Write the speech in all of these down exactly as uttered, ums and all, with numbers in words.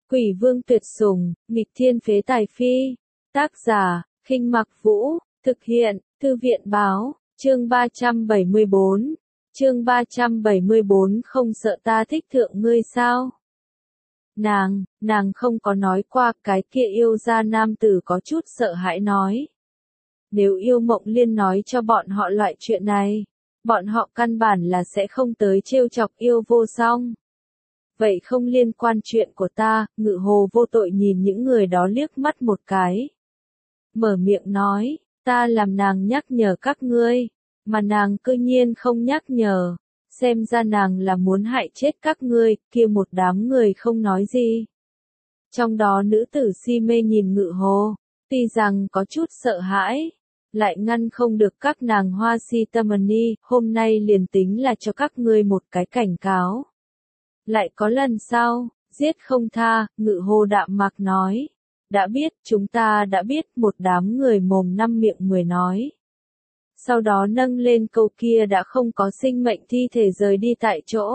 Quỷ vương tuyệt sủng, nghịch thiên phế tài phi. Tác giả, Khinh Mặc Vũ, thực hiện, Thư viện báo, chương ba trăm bảy mươi bốn. Chương ba trăm bảy mươi bốn không sợ ta thích thượng ngươi sao? Nàng, nàng không có nói qua, cái kia yêu gia nam tử có chút sợ hãi nói. Nếu yêu Mộng Liên nói cho bọn họ loại chuyện này, bọn họ căn bản là sẽ không tới trêu chọc yêu vô song. Vậy không liên quan chuyện của ta, Ngự Hồ vô tội nhìn những người đó liếc mắt một cái. Mở miệng nói, ta làm nàng nhắc nhở các ngươi, mà nàng cư nhiên không nhắc nhở, xem ra nàng là muốn hại chết các ngươi, kia một đám người không nói gì. Trong đó nữ tử si mê nhìn Ngự Hồ, tuy rằng có chút sợ hãi, lại ngăn không được các nàng hoa si tâm ni, hôm nay liền tính là cho các ngươi một cái cảnh cáo. Lại có lần sau, giết không tha, Ngự Hồ đạm mạc nói. Đã biết, chúng ta đã biết, một đám người mồm năm miệng mười nói. Sau đó nâng lên câu kia đã không có sinh mệnh thi thể rời đi tại chỗ.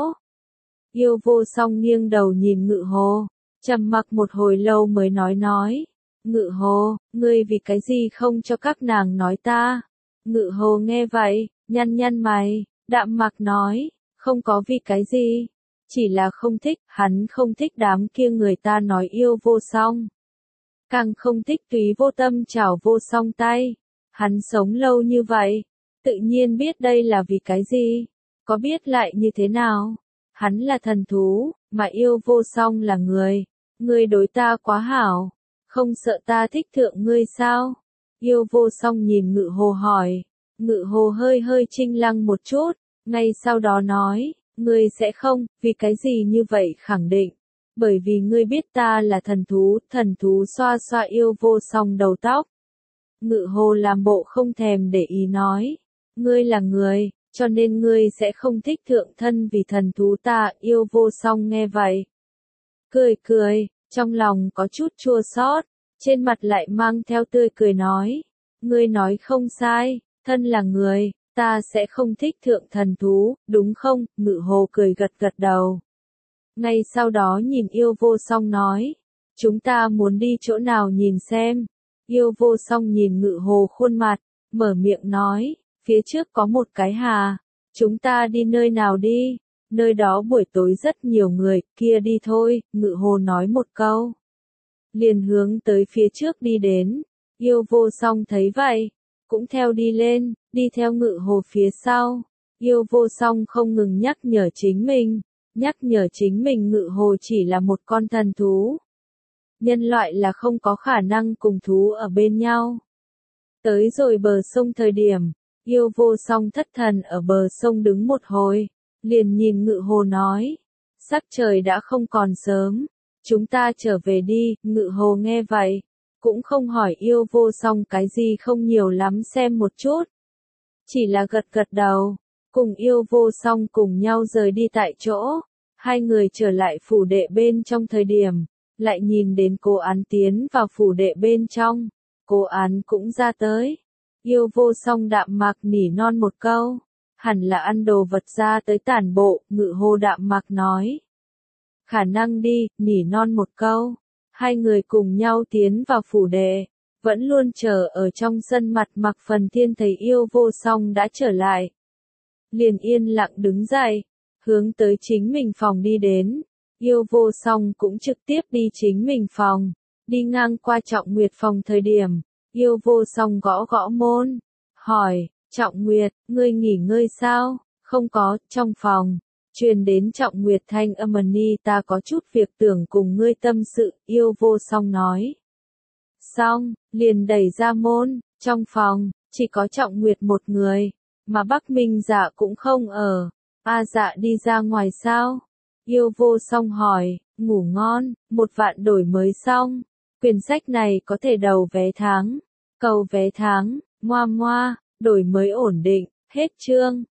Yêu vô song nghiêng đầu nhìn Ngự Hồ, trầm mặc một hồi lâu mới nói nói. Ngự Hồ, ngươi vì cái gì không cho các nàng nói ta? Ngự Hồ nghe vậy, nhăn nhăn mày, đạm mạc nói, không có vì cái gì. Chỉ là không thích, hắn không thích đám kia người ta nói yêu vô song. Càng không thích Túy Vô Tâm chảo vô song tay. Hắn sống lâu như vậy, tự nhiên biết đây là vì cái gì, có biết lại như thế nào. Hắn là thần thú, mà yêu vô song là người. Ngươi đối ta quá hảo, không sợ ta thích thượng ngươi sao? Yêu vô song nhìn Ngự Hồ hỏi. Ngự Hồ hơi hơi chinh lăng một chút, ngay sau đó nói. Ngươi sẽ không, vì cái gì như vậy khẳng định. Bởi vì ngươi biết ta là thần thú, thần thú xoa xoa yêu vô song đầu tóc. Ngự Hồ làm bộ không thèm để ý nói. Ngươi là người, cho nên ngươi sẽ không thích thượng thân vì thần thú ta, yêu vô song nghe vậy. Cười cười, trong lòng có chút chua xót, trên mặt lại mang theo tươi cười nói. Ngươi nói không sai, thân là người. Ta sẽ không thích thượng thần thú, đúng không? Ngự Hồ cười gật gật đầu. Ngay sau đó nhìn yêu vô song nói. Chúng ta muốn đi chỗ nào nhìn xem. Yêu vô song nhìn Ngự Hồ khuôn mặt, mở miệng nói. Phía trước có một cái hà. Chúng ta đi nơi nào đi? Nơi đó buổi tối rất nhiều người, kia đi thôi. Ngự Hồ nói một câu. Liền hướng tới phía trước đi đến. Yêu vô song thấy vậy, cũng theo đi lên, đi theo Ngự Hồ phía sau. Yêu vô song không ngừng nhắc nhở chính mình, nhắc nhở chính mình Ngự Hồ chỉ là một con thần thú. Nhân loại là không có khả năng cùng thú ở bên nhau. Tới rồi bờ sông thời điểm, yêu vô song thất thần ở bờ sông đứng một hồi, liền nhìn Ngự Hồ nói. Sắc trời đã không còn sớm, chúng ta trở về đi. Ngự Hồ nghe vậy, cũng không hỏi yêu vô song cái gì không nhiều lắm xem một chút. Chỉ là gật gật đầu, cùng yêu vô song cùng nhau rời đi tại chỗ. Hai người trở lại phủ đệ bên trong thời điểm, lại nhìn đến Cố Án tiến vào phủ đệ bên trong. Cố Án cũng ra tới. Yêu vô song đạm mạc nỉ non một câu. Hẳn là ăn đồ vật ra tới tản bộ, Ngự Hồ đạm mạc nói. Khả năng đi, nỉ non một câu. Hai người cùng nhau tiến vào phủ đệ, vẫn luôn chờ ở trong sân. Mặt Mặc Phần Thiên thấy yêu vô song đã trở lại, liền yên lặng đứng dậy, hướng tới chính mình phòng đi đến. Yêu vô song cũng trực tiếp đi chính mình phòng, đi ngang qua Trọng Nguyệt phòng thời điểm, yêu vô song gõ gõ môn, hỏi, Trọng Nguyệt, ngươi nghỉ ngơi sao? Không có, trong phòng. Truyền đến Trọng Nguyệt thanh âm ni, ta có chút việc tưởng cùng ngươi tâm sự, yêu vô song nói. Xong, liền đẩy ra môn, trong phòng, chỉ có Trọng Nguyệt một người, mà Bắc Minh Dạ cũng không ở. A Dạ đi ra ngoài sao? Yêu vô song hỏi, ngủ ngon, một vạn đổi mới xong. Quyển sách này có thể đầu vé tháng, cầu vé tháng, ngoa ngoa, đổi mới ổn định, hết chương.